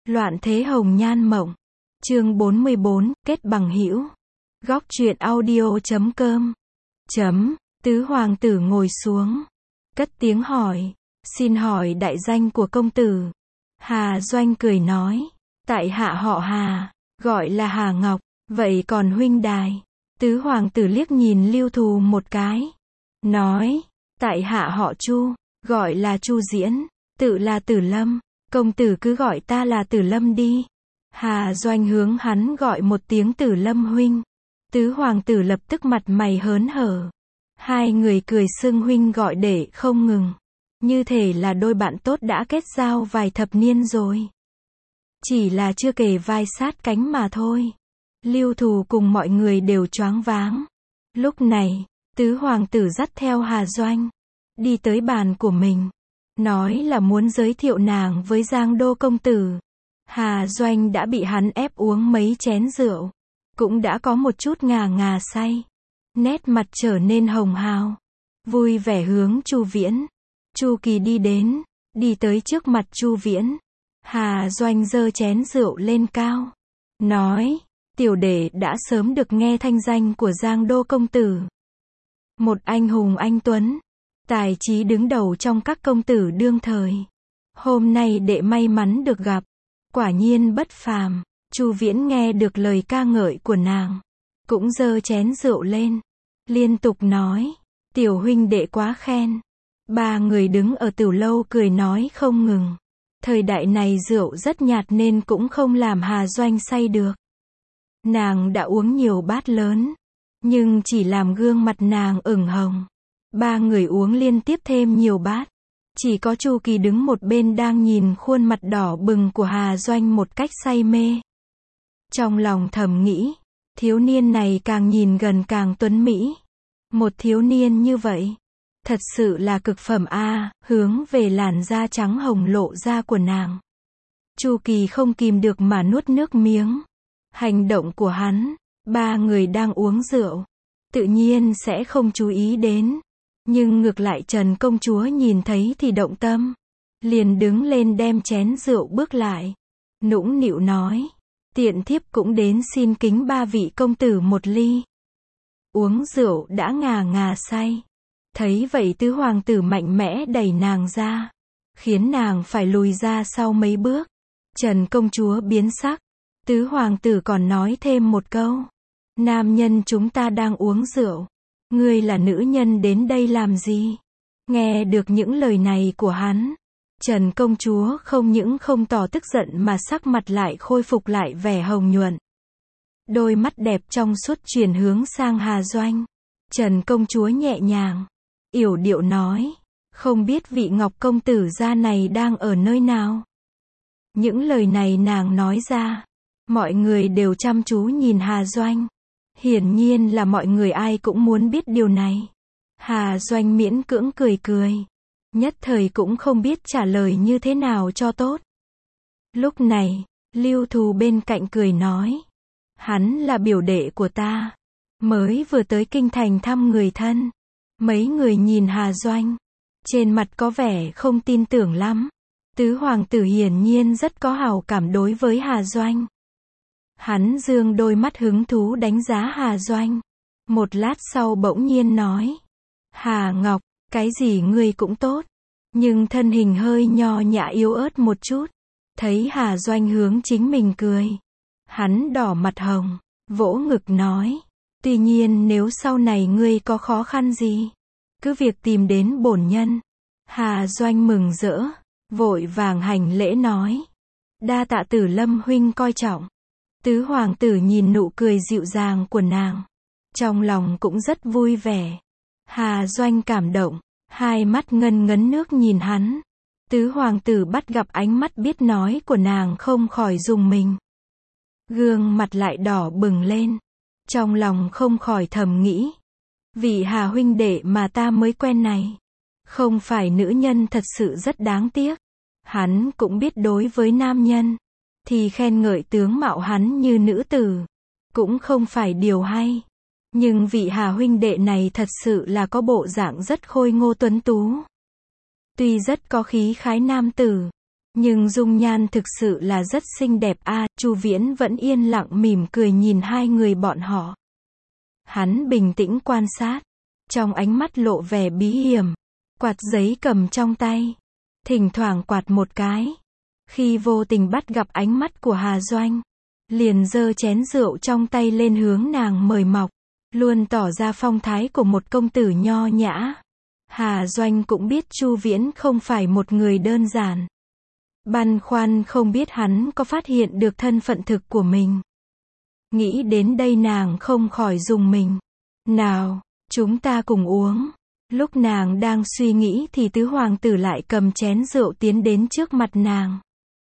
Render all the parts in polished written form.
Loạn thế hồng nhan mộng. Chương 44, kết bằng hữu. Góc truyện audio.com. Tứ hoàng tử ngồi xuống, cất tiếng hỏi, xin hỏi đại danh của công tử. Hà Doanh cười nói, tại hạ họ Hà, gọi là Hà Ngọc, vậy còn huynh đài? Tứ hoàng tử liếc nhìn Lưu Thù một cái, nói, tại hạ họ Chu, gọi là Chu Diễn, tự là Tử Lâm, công tử cứ gọi ta là Tử Lâm đi. Hà Doanh hướng hắn gọi một tiếng Tử Lâm huynh. Tứ hoàng tử lập tức mặt mày hớn hở. Hai người cười xưng huynh gọi để không ngừng. Như thể là đôi bạn tốt đã kết giao vài thập niên rồi. Chỉ là chưa kề vai sát cánh mà thôi. Lưu Thù cùng mọi người đều choáng váng. Lúc này, tứ hoàng tử dắt theo Hà Doanh, đi tới bàn của mình, nói là muốn giới thiệu nàng với Giang Đô công tử. Hà Doanh đã bị hắn ép uống mấy chén rượu, cũng đã có một chút ngà ngà say. Nét mặt trở nên hồng hào, vui vẻ hướng Chu Viễn. Chu Kỳ đi đến, đi tới trước mặt Chu Viễn. Hà Doanh giơ chén rượu lên cao, nói, tiểu đệ đã sớm được nghe thanh danh của Giang Đô công tử. Một anh hùng anh tuấn, tài trí đứng đầu trong các công tử đương thời. Hôm nay đệ may mắn được gặp, quả nhiên bất phàm. Chu Viễn nghe được lời ca ngợi của nàng, cũng giơ chén rượu lên, liên tục nói, tiểu huynh đệ quá khen. Ba người đứng ở tiểu lâu cười nói không ngừng. Thời đại này rượu rất nhạt nên cũng không làm Hà Doanh say được. Nàng đã uống nhiều bát lớn, nhưng chỉ làm gương mặt nàng ửng hồng. Ba người uống liên tiếp thêm nhiều bát. Chỉ có Chu Kỳ đứng một bên đang nhìn khuôn mặt đỏ bừng của Hà Doanh một cách say mê. Trong lòng thầm nghĩ, thiếu niên này càng nhìn gần càng tuấn mỹ. Một thiếu niên như vậy, thật sự là cực phẩm a. Hướng về làn da trắng hồng lộ ra của nàng, Chu Kỳ không kìm được mà nuốt nước miếng. Hành động của hắn, ba người đang uống rượu, tự nhiên sẽ không chú ý đến. Nhưng ngược lại Trần công chúa nhìn thấy thì động tâm, liền đứng lên đem chén rượu bước lại, nũng nịu nói, tiện thiếp cũng đến xin kính ba vị công tử một ly. Uống rượu đã ngà ngà say. Thấy vậy tứ hoàng tử mạnh mẽ đẩy nàng ra, khiến nàng phải lùi ra sau mấy bước. Trần công chúa biến sắc. Tứ hoàng tử còn nói thêm một câu, nam nhân chúng ta đang uống rượu, ngươi là nữ nhân đến đây làm gì? Nghe được những lời này của hắn, Trần công chúa không những không tỏ tức giận mà sắc mặt lại khôi phục lại vẻ hồng nhuận. Đôi mắt đẹp trong suốt chuyển hướng sang Hà Doanh. Trần công chúa nhẹ nhàng, yểu điệu nói, không biết vị Ngọc công tử gia này đang ở nơi nào? Những lời này nàng nói ra, mọi người đều chăm chú nhìn Hà Doanh. Hiển nhiên là mọi người ai cũng muốn biết điều này. Hà Doanh miễn cưỡng cười cười, nhất thời cũng không biết trả lời như thế nào cho tốt. Lúc này, Lưu Thù bên cạnh cười nói, hắn là biểu đệ của ta, mới vừa tới kinh thành thăm người thân. Mấy người nhìn Hà Doanh, trên mặt có vẻ không tin tưởng lắm. Tứ hoàng tử hiển nhiên rất có hảo cảm đối với Hà Doanh. Hắn dương đôi mắt hứng thú đánh giá Hà Doanh. Một lát sau bỗng nhiên nói, Hà Ngọc, cái gì ngươi cũng tốt, nhưng thân hình hơi nho nhã yếu ớt một chút. Thấy Hà Doanh hướng chính mình cười, hắn đỏ mặt hồng, vỗ ngực nói, tuy nhiên nếu sau này ngươi có khó khăn gì, cứ việc tìm đến bổn nhân. Hà Doanh mừng rỡ, vội vàng hành lễ nói, đa tạ Tử Lâm huynh coi trọng. Tứ hoàng tử nhìn nụ cười dịu dàng của nàng, trong lòng cũng rất vui vẻ. Hà Doanh cảm động, hai mắt ngân ngấn nước nhìn hắn. Tứ hoàng tử bắt gặp ánh mắt biết nói của nàng không khỏi rùng mình. Gương mặt lại đỏ bừng lên, trong lòng không khỏi thầm nghĩ, vị Hà huynh đệ mà ta mới quen này, không phải nữ nhân thật sự rất đáng tiếc. Hắn cũng biết đối với nam nhân, thì khen ngợi tướng mạo hắn như nữ tử, cũng không phải điều hay. Nhưng vị Hà huynh đệ này thật sự là có bộ dạng rất khôi ngô tuấn tú. Tuy rất có khí khái nam tử, Nhưng dung nhan thực sự là rất xinh đẹp a. Chu Viễn vẫn yên lặng mỉm cười nhìn hai người bọn họ. Hắn bình tĩnh quan sát, trong ánh mắt lộ vẻ bí hiểm. Quạt giấy cầm trong tay, thỉnh thoảng quạt một cái. Khi vô tình bắt gặp ánh mắt của Hà Doanh, liền giơ chén rượu trong tay lên hướng nàng mời mọc, luôn tỏ ra phong thái của một công tử nho nhã. Hà Doanh cũng biết Chu Viễn không phải một người đơn giản. Băn khoăn không biết hắn có phát hiện được thân phận thực của mình. Nghĩ đến đây nàng không khỏi rùng mình. Nào, chúng ta cùng uống. Lúc nàng đang suy nghĩ thì tứ hoàng tử lại cầm chén rượu tiến đến trước mặt nàng.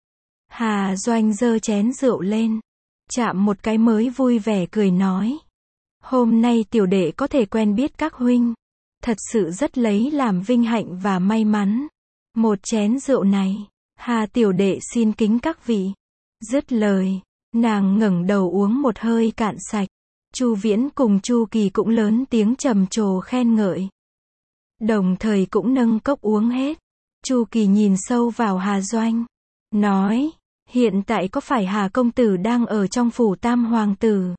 Hà Doanh giơ chén rượu lên, chạm một cái mới vui vẻ cười nói. Hôm nay tiểu đệ có thể quen biết các huynh, thật sự rất lấy làm vinh hạnh và may mắn. Một chén rượu này, Hà tiểu đệ xin kính các vị. Dứt lời, nàng ngẩng đầu uống một hơi cạn sạch. Chu Viễn cùng Chu Kỳ cũng lớn tiếng trầm trồ khen ngợi, đồng thời cũng nâng cốc uống hết. Chu Kỳ nhìn sâu vào Hà Doanh, nói, hiện tại có phải Hà công tử đang ở trong phủ tam hoàng tử?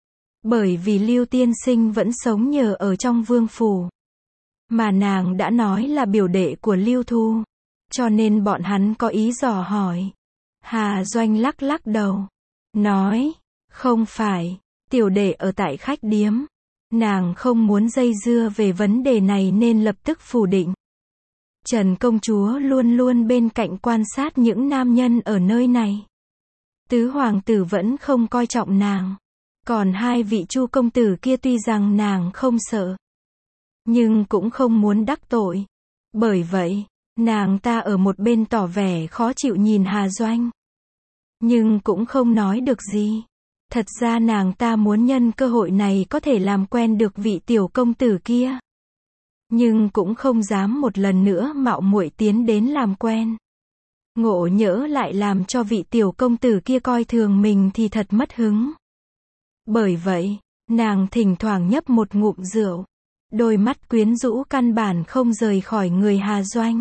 Bởi vì Lưu tiên sinh vẫn sống nhờ ở trong vương phủ, mà nàng đã nói là biểu đệ của Lưu Thu, cho nên bọn hắn có ý dò hỏi. Hà Doanh lắc lắc đầu, nói, không phải, tiểu đệ ở tại khách điếm. Nàng không muốn dây dưa về vấn đề này nên lập tức phủ định. Trần công chúa luôn luôn bên cạnh quan sát những nam nhân ở nơi này. Tứ hoàng tử vẫn không coi trọng nàng. Còn hai vị Chu công tử kia tuy rằng nàng không sợ, nhưng cũng không muốn đắc tội. Bởi vậy, nàng ta ở một bên tỏ vẻ khó chịu nhìn Hà Doanh. Nhưng cũng không nói được gì. Thật ra nàng ta muốn nhân cơ hội này có thể làm quen được vị tiểu công tử kia. Nhưng cũng không dám một lần nữa mạo muội tiến đến làm quen. Ngộ nhỡ lại làm cho vị tiểu công tử kia coi thường mình thì thật mất hứng. Bởi vậy, nàng thỉnh thoảng nhấp một ngụm rượu. Đôi mắt quyến rũ căn bản không rời khỏi người Hà Doanh.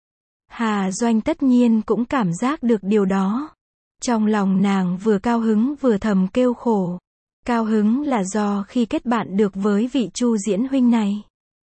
Hà Doanh tất nhiên cũng cảm giác được điều đó. Trong lòng nàng vừa cao hứng vừa thầm kêu khổ. Cao hứng là do khi kết bạn được với vị Chu diễn huynh này.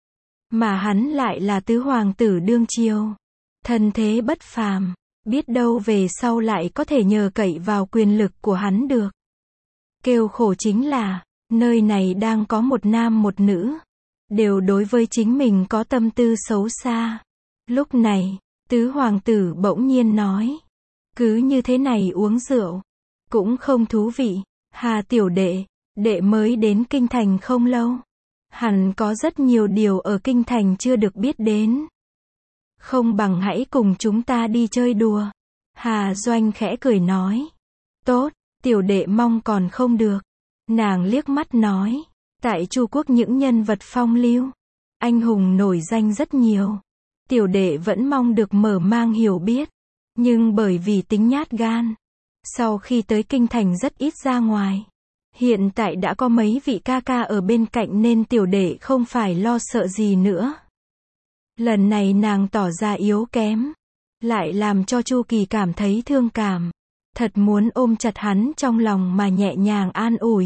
Mà hắn lại là tứ hoàng tử đương triều. Thân thế bất phàm. Biết đâu về sau lại có thể nhờ cậy vào quyền lực của hắn được. Kêu khổ chính là, nơi này đang có một nam một nữ. Đều đối với chính mình có tâm tư xấu xa. Lúc này, tứ hoàng tử bỗng nhiên nói. Cứ như thế này uống rượu, cũng không thú vị. Hà tiểu đệ, đệ mới đến kinh thành không lâu. Hẳn có rất nhiều điều ở kinh thành chưa được biết đến. Không bằng hãy cùng chúng ta đi chơi đùa. Hà Doanh khẽ cười nói. Tốt, tiểu đệ mong còn không được. Nàng liếc mắt nói. Tại Chu quốc những nhân vật phong lưu, anh hùng nổi danh rất nhiều. Tiểu đệ vẫn mong được mở mang hiểu biết. Nhưng bởi vì tính nhát gan, sau khi tới kinh thành rất ít ra ngoài. Hiện tại đã có mấy vị ca ca ở bên cạnh nên tiểu đệ không phải lo sợ gì nữa. Lần này nàng tỏ ra yếu kém, lại làm cho Chu Kỳ cảm thấy thương cảm. Thật muốn ôm chặt hắn trong lòng mà nhẹ nhàng an ủi.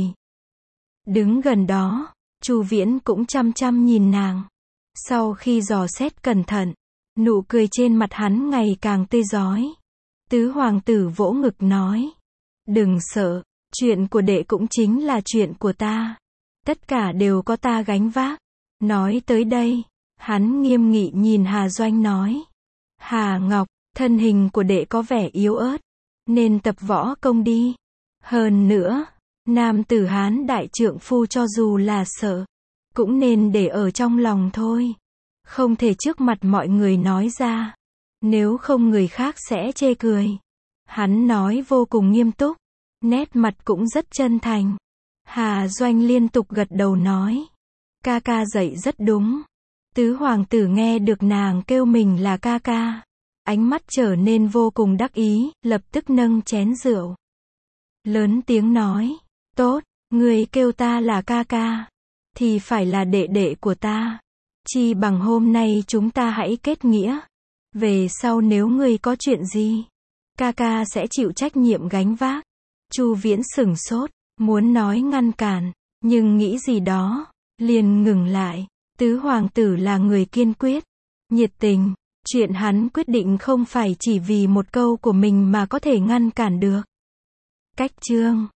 Đứng gần đó, Chu Viễn cũng chăm chăm nhìn nàng. Sau khi dò xét cẩn thận, nụ cười trên mặt hắn ngày càng tươi rói. Tứ hoàng tử vỗ ngực nói. Đừng sợ, chuyện của đệ cũng chính là chuyện của ta. Tất cả đều có ta gánh vác. Nói tới đây, hắn nghiêm nghị nhìn Hà Doanh nói. Hà Ngọc, thân hình của đệ có vẻ yếu ớt, nên tập võ công đi. Hơn nữa, nam tử Hán đại trượng phu cho dù là sợ, cũng nên để ở trong lòng thôi. Không thể trước mặt mọi người nói ra. Nếu không người khác sẽ chê cười. Hắn nói vô cùng nghiêm túc. Nét mặt cũng rất chân thành. Hà Doanh liên tục gật đầu nói. Ca ca dạy rất đúng. Tứ hoàng tử nghe được nàng kêu mình là ca ca. Ánh mắt trở nên vô cùng đắc ý, lập tức nâng chén rượu. Lớn tiếng nói. Tốt, người kêu ta là ca ca. Thì phải là đệ đệ của ta. Chi bằng hôm nay chúng ta hãy kết nghĩa. Về sau nếu ngươi có chuyện gì, ca ca sẽ chịu trách nhiệm gánh vác. Chu Viễn sửng sốt, muốn nói ngăn cản, nhưng nghĩ gì đó, liền ngừng lại. Tứ hoàng tử là người kiên quyết, nhiệt tình, chuyện hắn quyết định không phải chỉ vì một câu của mình mà có thể ngăn cản được. Cách chương